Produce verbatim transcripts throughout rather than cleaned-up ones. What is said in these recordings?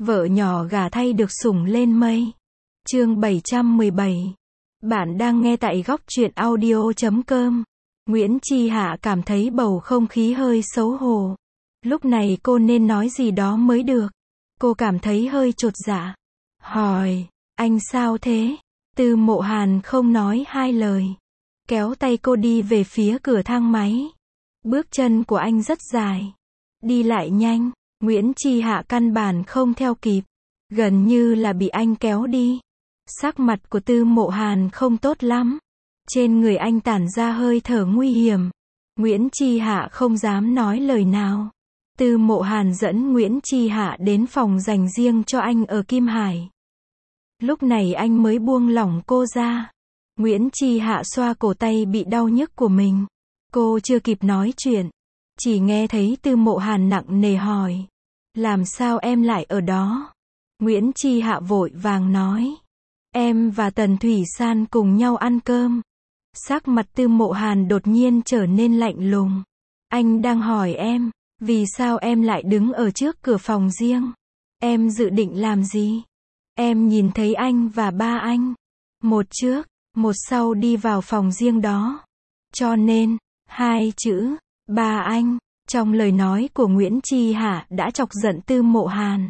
Vợ nhỏ gả thay được sủng lên mây. Chương bảy trăm mười bảy. Bạn đang nghe tại góc truyện audio chấm com. Nguyễn Chi Hạ cảm thấy bầu không khí hơi xấu hổ. Lúc này cô nên nói gì đó mới được. Cô cảm thấy hơi chột dạ. Hỏi, anh sao thế? Tư Mộ Hàn không nói hai lời. Kéo tay cô đi về phía cửa thang máy. Bước chân của anh rất dài. Đi lại nhanh. Nguyễn Chi Hạ căn bản không theo kịp. Gần như là bị anh kéo đi. Sắc mặt của Tư Mộ Hàn không tốt lắm. Trên người anh tản ra hơi thở nguy hiểm. Nguyễn Chi Hạ không dám nói lời nào. Tư Mộ Hàn dẫn Nguyễn Chi Hạ đến phòng dành riêng cho anh ở Kim Hải. Lúc này anh mới buông lỏng cô ra. Nguyễn Chi Hạ xoa cổ tay bị đau nhức của mình. Cô chưa kịp nói chuyện. Chỉ nghe thấy Tư Mộ Hàn nặng nề hỏi. Làm sao em lại ở đó? Nguyễn Chi Hạ vội vàng nói. Em và Tần Thủy San cùng nhau ăn cơm. Sắc mặt Tư Mộ Hàn đột nhiên trở nên lạnh lùng. Anh đang hỏi em, vì sao em lại đứng ở trước cửa phòng riêng? Em dự định làm gì? Em nhìn thấy anh và ba anh. Một trước, một sau đi vào phòng riêng đó. Cho nên, hai chữ, ba anh, trong lời nói của Nguyễn Chi Hạ đã chọc giận Tư Mộ Hàn.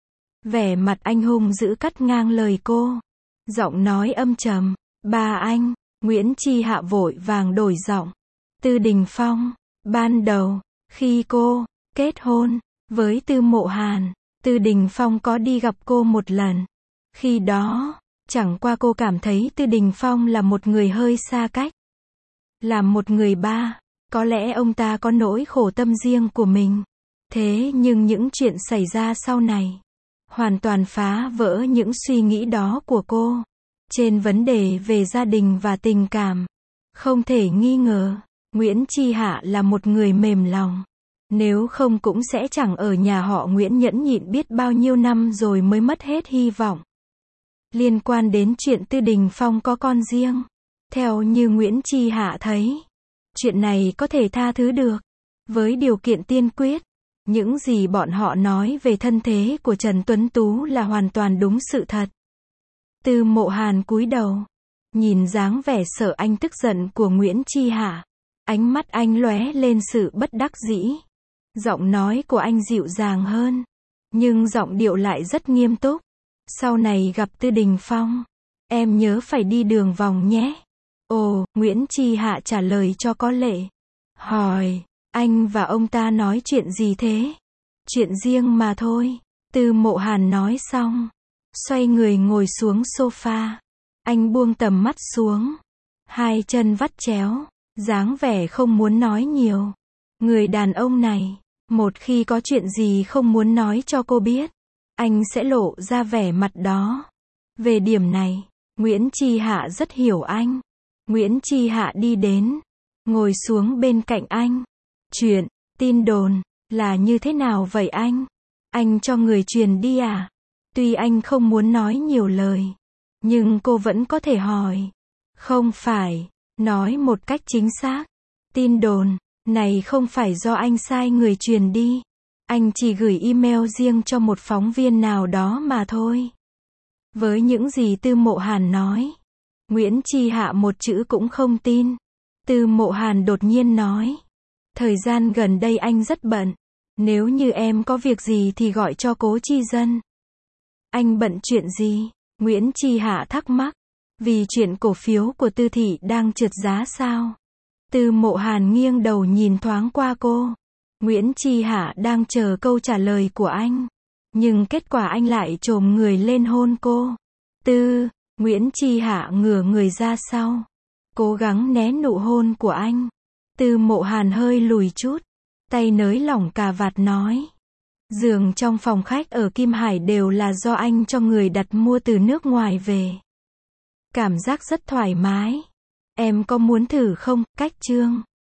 Vẻ mặt anh hung dữ cắt ngang lời cô. Giọng nói âm trầm, ba anh. Nguyễn Chi Hạ vội vàng đổi giọng. Tư Đình Phong, ban đầu, khi cô kết hôn với Tư Mộ Hàn, Tư Đình Phong có đi gặp cô một lần. Khi đó, chẳng qua cô cảm thấy Tư Đình Phong là một người hơi xa cách. Là một người ba, có lẽ ông ta có nỗi khổ tâm riêng của mình. Thế nhưng những chuyện xảy ra sau này, hoàn toàn phá vỡ những suy nghĩ đó của cô. Trên vấn đề về gia đình và tình cảm, không thể nghi ngờ, Nguyễn Chi Hạ là một người mềm lòng. Nếu không cũng sẽ chẳng ở nhà họ Nguyễn nhẫn nhịn biết bao nhiêu năm rồi mới mất hết hy vọng. Liên quan đến chuyện Tư Đình Phong có con riêng, theo như Nguyễn Chi Hạ thấy, chuyện này có thể tha thứ được, với điều kiện tiên quyết. Những gì bọn họ nói về thân thế của Trần Tuấn Tú là hoàn toàn đúng sự thật. Tư Mộ Hàn cúi đầu, nhìn dáng vẻ sợ anh tức giận của Nguyễn Chi Hạ. Ánh mắt anh lóe lên sự bất đắc dĩ. Giọng nói của anh dịu dàng hơn, nhưng giọng điệu lại rất nghiêm túc. Sau này gặp Tư Đình Phong, em nhớ phải đi đường vòng nhé. Ồ, Nguyễn Chi Hạ trả lời cho có lệ. Hỏi, anh và ông ta nói chuyện gì thế? Chuyện riêng mà thôi. Tư Mộ Hàn nói xong, xoay người ngồi xuống sofa. Anh buông tầm mắt xuống, hai chân vắt chéo, dáng vẻ không muốn nói nhiều. Người đàn ông này, một khi có chuyện gì không muốn nói cho cô biết, anh sẽ lộ ra vẻ mặt đó. Về điểm này, Nguyễn Chi Hạ rất hiểu anh. Nguyễn Chi Hạ đi đến, ngồi xuống bên cạnh anh. Chuyện, tin đồn, là như thế nào vậy anh? Anh cho người truyền đi à? Tuy anh không muốn nói nhiều lời, nhưng cô vẫn có thể hỏi. Không phải, nói một cách chính xác. Tin đồn này không phải do anh sai người truyền đi. Anh chỉ gửi email riêng cho một phóng viên nào đó mà thôi. Với những gì Tư Mộ Hàn nói, Nguyễn Chi Hạ một chữ cũng không tin. Tư Mộ Hàn đột nhiên nói. Thời gian gần đây anh rất bận. Nếu như em có việc gì thì gọi cho Cố Chi Dân. Anh bận chuyện gì? Nguyễn Chi Hạ thắc mắc. Vì chuyện cổ phiếu của Tư thị đang trượt giá sao? Tư Mộ Hàn nghiêng đầu nhìn thoáng qua cô. Nguyễn Chi Hạ đang chờ câu trả lời của anh. Nhưng kết quả anh lại chồm người lên hôn cô. Tư, Nguyễn Chi Hạ ngửa người ra sau, cố gắng né nụ hôn của anh. Tư Mộ Hàn hơi lùi chút, tay nới lỏng cà vạt nói. Giường trong phòng khách ở Kim Hải đều là do anh cho người đặt mua từ nước ngoài về. Cảm giác rất thoải mái. Em có muốn thử không? Cách chương